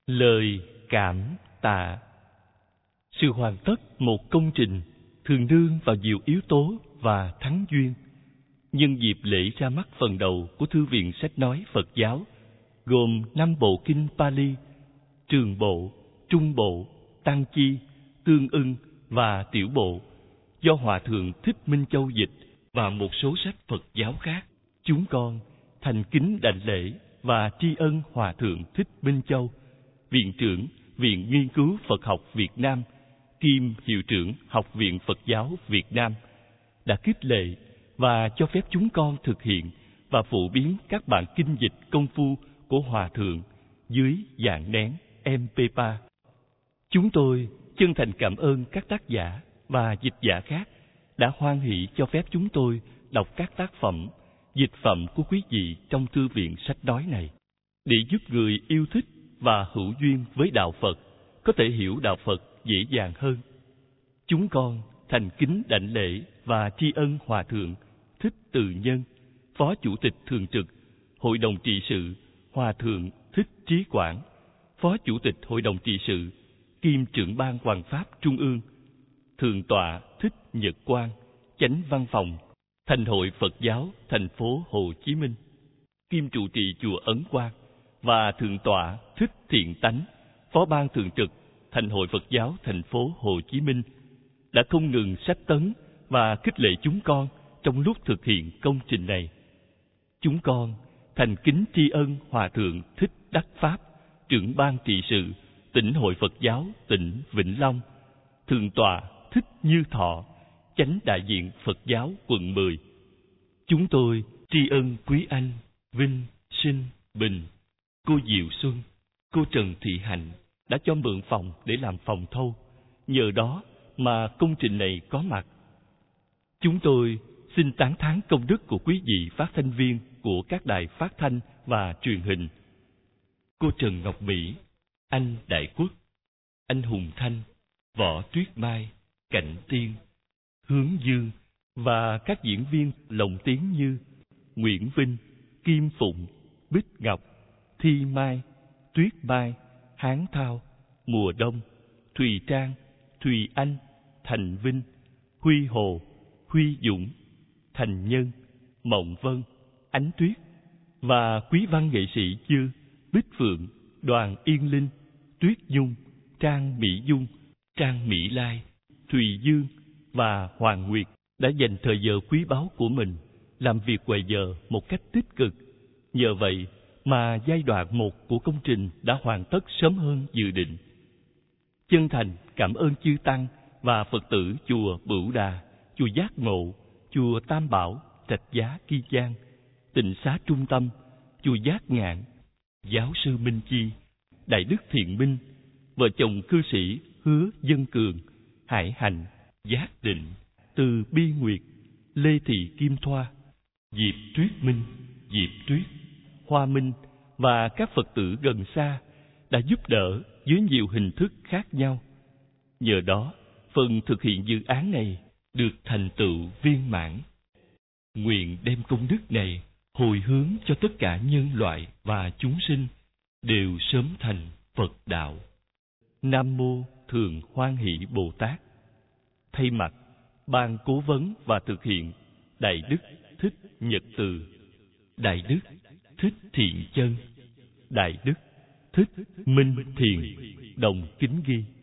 Lời cảm tạ. Sự hoàn tất một công trình thường nương vào nhiều yếu tố và thắng duyên. Nhân dịp lễ ra mắt phần đầu của Thư viện Sách Nói Phật giáo, gồm 5 bộ kinh Pali, Trường Bộ, Trung Bộ, Tăng Chi, Tương Ưng và Tiểu Bộ, do Hòa Thượng Thích Minh Châu dịch, và một số sách Phật giáo khác, chúng con thành kính đảnh lễ và tri ân Hòa Thượng Thích Minh Châu, Viện trưởng Viện Nghiên cứu Phật học Việt Nam, kiêm Hiệu trưởng Học viện Phật giáo Việt Nam, đã khích lệ và cho phép chúng con thực hiện và phổ biến các bản kinh dịch công phu của Hòa Thượng dưới dạng nén MP3. Chúng tôi chân thành cảm ơn các tác giả và dịch giả khác đã hoan hỷ cho phép chúng tôi đọc các tác phẩm, dịch phẩm của quý vị trong Thư viện Sách Nói này, để giúp người yêu thích và hữu duyên với Đạo Phật có thể hiểu Đạo Phật dễ dàng hơn. Chúng con thành kính đảnh lễ và tri ân Hòa Thượng Thích Từ Nhân, Phó Chủ tịch Thường trực Hội đồng Trị sự Hòa Thượng Thích Trí Quảng, Phó Chủ tịch Hội đồng Trị sự kiêm trưởng ban Hoằng Pháp Trung ương, Thượng tọa Thích Nhật Quang, Chánh Văn phòng Thành hội Phật giáo thành phố Hồ Chí Minh, kiêm trụ trì chùa Ấn Quang, và Thượng tọa Thích Thiện Tánh, Phó ban thường trực Thành hội Phật giáo thành phố Hồ Chí Minh, đã không ngừng sách tấn và khích lệ chúng con trong lúc thực hiện công trình này. Chúng con thành kính tri ân Hòa Thượng Thích Đắc Pháp, trưởng ban trị sự Tỉnh hội Phật giáo tỉnh Vĩnh Long, Thượng tọa Thích Như Thọ, Chánh đại diện Phật giáo quận 10. Chúng tôi tri ân quý anh Vinh, Sinh, Bình, cô Diệu Xuân, cô Trần Thị Hạnh đã cho mượn phòng để làm phòng thâu. Nhờ đó mà công trình này có mặt. Chúng tôi xin tán thán công đức của quý vị phát thanh viên của các đài phát thanh và truyền hình: cô Trần Ngọc Mỹ, anh Đại Quốc, anh Hùng Thanh, Võ Tuyết Mai, Cảnh Tiên, Hướng Dương, và các diễn viên lồng tiếng như Nguyễn Vinh, Kim Phụng, Bích Ngọc, Thi Mai, Tuyết Mai, Hán Thao, Mùa Đông, Thùy Trang, Thùy Anh, Thành Vinh, Huy Hồ, Huy Dũng, Thành Nhân, Mộng Vân, Ánh Tuyết, và quý văn nghệ sĩ như Bích Phượng, Đoàn Yên Linh, Tuyết Nhung, Trang Mỹ Dung, Trang Mỹ Lai, Thùy Dương và Hoàng Nguyệt đã dành thời giờ quý báu của mình làm việc ngoài giờ một cách tích cực. Nhờ vậy mà giai đoạn 1 của công trình đã hoàn tất sớm hơn dự định. Chân thành cảm ơn chư Tăng và Phật tử chùa Bửu Đà, chùa Giác Ngộ, chùa Tam Bảo, Trạch Giá Ki Giang, Tịnh Xá Trung Tâm, chùa Giác Ngạn, Giáo sư Minh Chi, Đại Đức Thiện Minh, vợ chồng cư sĩ Hứa Dân Cường, Hải Hành, Giác Định, Từ Bi Nguyệt, Lê Thị Kim Thoa, Diệp Tuyết Minh, Diệp Tuyết, Hoa Minh và các Phật tử gần xa đã giúp đỡ dưới nhiều hình thức khác nhau. Nhờ đó, phần thực hiện dự án này được thành tựu viên mãn. Nguyện đem công đức này hồi hướng cho tất cả nhân loại và chúng sinh đều sớm thành Phật đạo. Nam Mô Thường Hoan Hỷ Bồ Tát. Thay mặt Ban Cố vấn và thực hiện Đại Đức Thích Nhật Từ, Đại Đức Thích Thiện Chân, Đại Đức Thích Minh Thiền đồng kính ghi.